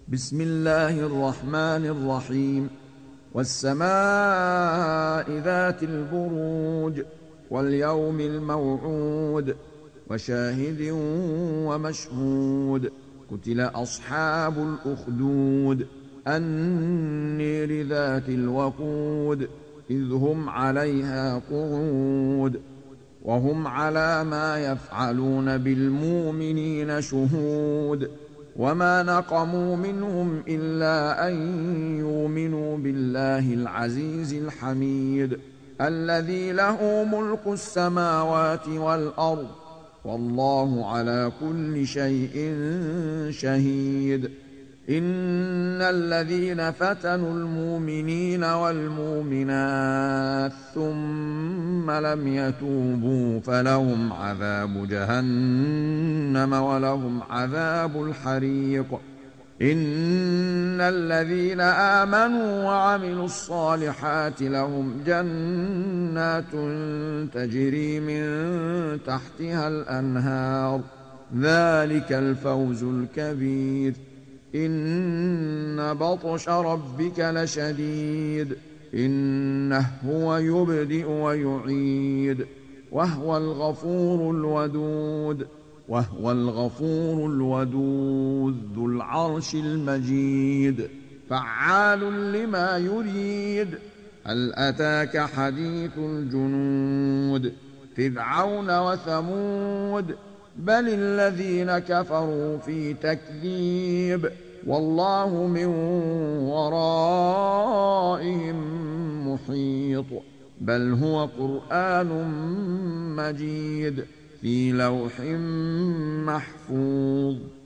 بسم الله الرحمن الرحيم. والسماء ذات البروج واليوم الموعود وشاهد ومشهود. قتل أصحاب الأخدود النير ذات الوقود إذ هم عليها قعود وهم على ما يفعلون بالمؤمنين شهود. وما نقموا منهم إلا أن يؤمنوا بالله العزيز الحميد الذي له ملك السماوات والأرض والله على كل شيء شهيد. إن الذين فتنوا المؤمنين والمؤمنات ثم لم يتوبوا فلهم عذاب جهنم ولهم عذاب الحريق. إن الذين آمنوا وعملوا الصالحات لهم جنات تجري من تحتها الأنهار ذلك الفوز الكبير. إن بطش ربك لشديد إنه هو يبدئ ويعيد وهو الغفور الودود ذو العرش المجيد فعال لما يريد. هل أتاك حديث الجنود فرعون وثمود بل الذين كفروا في تكذيب والله من ورائهم محيط. بل هو قرآن مجيد في لوح محفوظ.